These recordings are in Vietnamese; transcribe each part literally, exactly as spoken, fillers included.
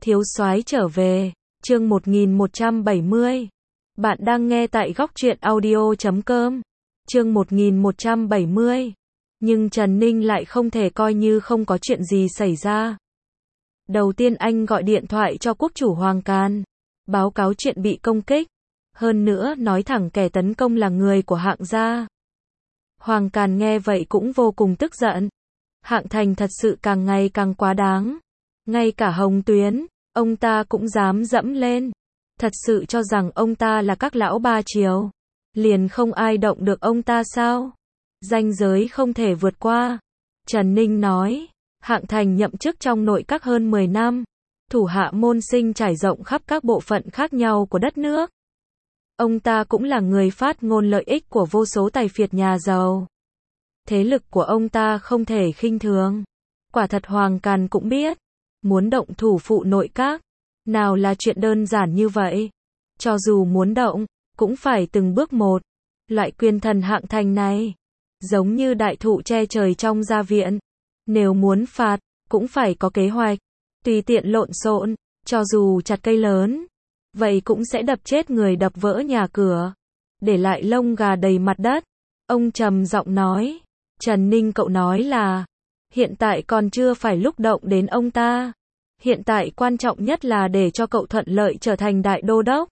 Thiếu soái trở về, chương một nghìn một trăm bảy mươi. Bạn đang nghe tại góc truyện audio chấm com. Chương một nghìn một trăm bảy mươi. Nhưng Trần Ninh lại không thể coi như không có chuyện gì xảy ra. Đầu tiên anh gọi điện thoại cho quốc chủ Hoàng Càn, báo cáo chuyện bị công kích, hơn nữa nói thẳng kẻ tấn công là người của Hạng gia. Hoàng Càn nghe vậy cũng vô cùng tức giận. Hạng Thành thật sự càng ngày càng quá đáng. Ngay cả Hồng Tuyến, ông ta cũng dám dẫm lên. Thật sự cho rằng ông ta là các lão ba triều, liền không ai động được ông ta sao? Ranh giới không thể vượt qua. Trần Ninh nói, Hạng Thành nhậm chức trong nội các hơn mười năm, thủ hạ môn sinh trải rộng khắp các bộ phận khác nhau của đất nước. Ông ta cũng là người phát ngôn lợi ích của vô số tài phiệt nhà giàu. Thế lực của ông ta không thể khinh thường. Quả thật Hoàng Càn cũng biết, muốn động thủ phụ nội các, nào là chuyện đơn giản như vậy. Cho dù muốn động, cũng phải từng bước một. Loại quyền thần Hạng Thành này, giống như đại thụ che trời trong gia viện. Nếu muốn phạt, cũng phải có kế hoạch. Tùy tiện lộn xộn, cho dù chặt cây lớn, vậy cũng sẽ đập chết người, đập vỡ nhà cửa, để lại lông gà đầy mặt đất. Ông trầm giọng nói, Trần Ninh cậu nói là, hiện tại còn chưa phải lúc động đến ông ta. Hiện tại quan trọng nhất là để cho cậu thuận lợi trở thành đại đô đốc.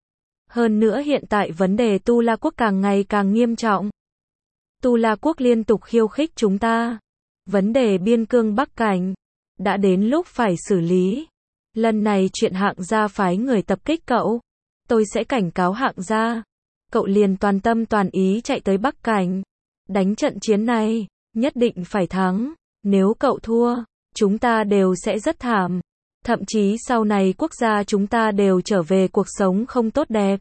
Hơn nữa hiện tại vấn đề Tu La Quốc càng ngày càng nghiêm trọng. Tu La Quốc liên tục khiêu khích chúng ta. Vấn đề biên cương Bắc Cảnh, đã đến lúc phải xử lý. Lần này chuyện Hạng gia phái người tập kích cậu, tôi sẽ cảnh cáo Hạng gia. Cậu liền toàn tâm toàn ý chạy tới Bắc Cảnh. Đánh trận chiến này, nhất định phải thắng. Nếu cậu thua, chúng ta đều sẽ rất thảm. Thậm chí sau này quốc gia chúng ta đều trở về cuộc sống không tốt đẹp.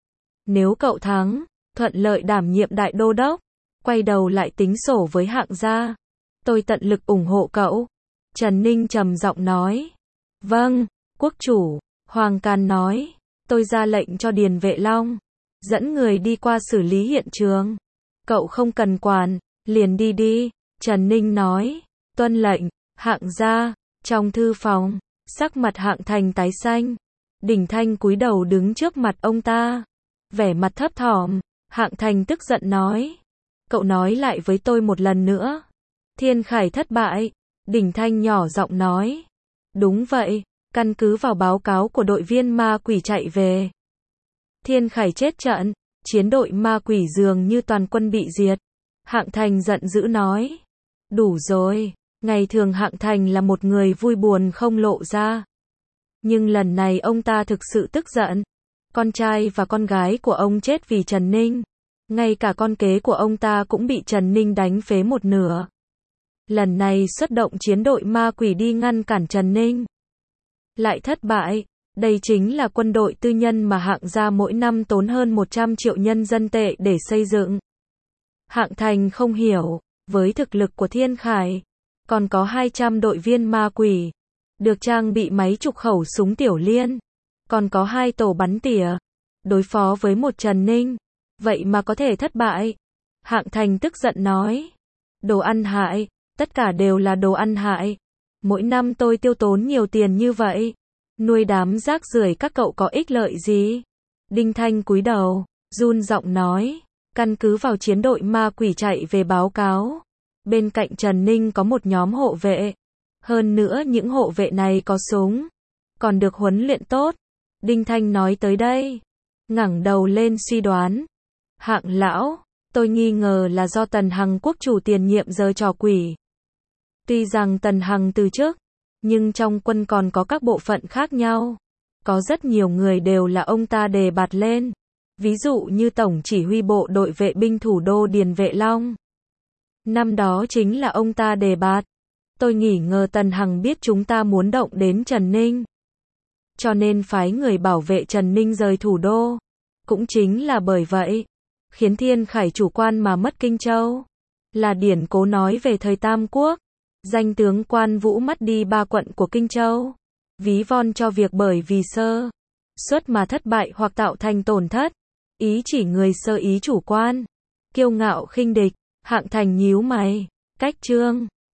Nếu cậu thắng, thuận lợi đảm nhiệm đại đô đốc, quay đầu lại tính sổ với Hạng gia, tôi tận lực ủng hộ cậu. Trần Ninh trầm giọng nói. Vâng, quốc chủ. Hoàng Càn nói, tôi ra lệnh cho Điền Vệ Long dẫn người đi qua xử lý hiện trường. Cậu không cần quản, liền đi đi. Trần Ninh nói, tuân lệnh. Hạng gia. Trong thư phòng, sắc mặt Hạng Thành tái xanh. Đỉnh Thanh cúi đầu đứng trước mặt ông ta, vẻ mặt thấp thỏm. Hạng Thành tức giận nói, cậu nói lại với tôi một lần nữa. Thiên Khải thất bại. Đỉnh Thanh nhỏ giọng nói, đúng vậy, căn cứ vào báo cáo của đội viên ma quỷ chạy về, Thiên Khải chết trận, chiến đội ma quỷ dường như toàn quân bị diệt. Hạng Thành giận dữ nói, đủ rồi. Ngày thường Hạng Thành là một người vui buồn không lộ ra. Nhưng lần này ông ta thực sự tức giận. Con trai và con gái của ông chết vì Trần Ninh. Ngay cả con kế của ông ta cũng bị Trần Ninh đánh phế một nửa. Lần này xuất động chiến đội ma quỷ đi ngăn cản Trần Ninh, lại thất bại. Đây chính là quân đội tư nhân mà Hạng gia mỗi năm tốn hơn một trăm triệu nhân dân tệ để xây dựng. Hạng Thành không hiểu, với thực lực của Thiên Khải, còn có hai trăm đội viên ma quỷ, được trang bị mấy chục khẩu súng tiểu liên, còn có hai tổ bắn tỉa, đối phó với một Trần Ninh, vậy mà có thể thất bại. Hạng Thành tức giận nói, đồ ăn hại, tất cả đều là đồ ăn hại. Mỗi năm tôi tiêu tốn nhiều tiền như vậy, nuôi đám rác rưởi các cậu có ích lợi gì? Đinh Thanh cúi đầu, run giọng nói, căn cứ vào chiến đội ma quỷ chạy về báo cáo, bên cạnh Trần Ninh có một nhóm hộ vệ. Hơn nữa những hộ vệ này có súng, còn được huấn luyện tốt. Đinh Thanh nói tới đây, ngẩng đầu lên suy đoán. Hạng lão, tôi nghi ngờ là do Tần Hằng quốc chủ tiền nhiệm giở trò quỷ. Tuy rằng Tần Hằng từ chức, nhưng trong quân còn có các bộ phận khác nhau. Có rất nhiều người đều là ông ta đề bạt lên. Ví dụ như Tổng chỉ huy bộ đội vệ binh thủ đô Điền Vệ Long. Năm đó chính là ông ta đề bạt. Tôi nghi ngờ Tần Hằng biết chúng ta muốn động đến Trần Ninh, cho nên phái người bảo vệ Trần Ninh rời thủ đô. Cũng chính là bởi vậy, khiến Thiên Khải chủ quan mà mất Kinh Châu. Là điển cố nói về thời Tam Quốc, danh tướng Quan Vũ mất đi ba quận của Kinh Châu. Ví von cho việc bởi vì sơ suất mà thất bại hoặc tạo thành tổn thất. Ý chỉ người sơ ý chủ quan, kiêu ngạo khinh địch. Hạng Thành nhíu mày, cách chương